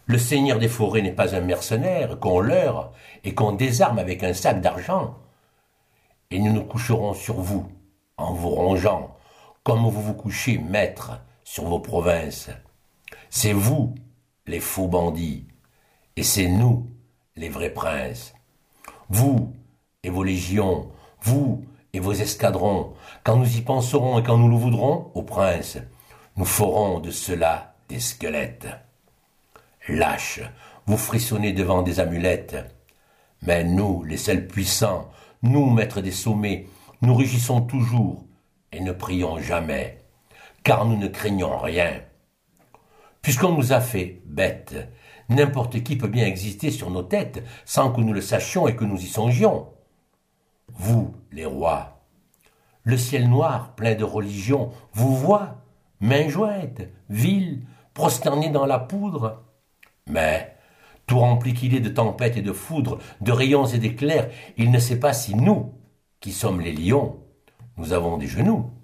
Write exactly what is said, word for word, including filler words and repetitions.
Le seigneur des forêts n'est pas un mercenaire qu'on leurre et qu'on désarme avec un sac d'argent. Et nous nous coucherons sur vous, en vous rongeant, comme vous vous couchez, maître, sur vos provinces. C'est vous, les faux bandits, et c'est nous, les vrais princes. Vous et vos légions, vous et vos escadrons, quand nous y penserons et quand nous le voudrons, ô prince, nous ferons de cela des squelettes. Lâches, vous frissonnez devant des amulettes. Mais nous, les seuls puissants, nous, maîtres des sommets, nous rugissons toujours et ne prions jamais, car nous ne craignons rien. Puisqu'on nous a fait bêtes, n'importe qui peut bien exister sur nos têtes sans que nous le sachions et que nous y songions. Vous, les rois, le ciel noir, plein de religion, vous voit, mains jointes, vils, prosternés dans la poudre. Mais, tout rempli qu'il est de tempêtes et de foudres, de rayons et d'éclairs, il ne sait pas si nous, qui sommes les lions, nous avons des genoux.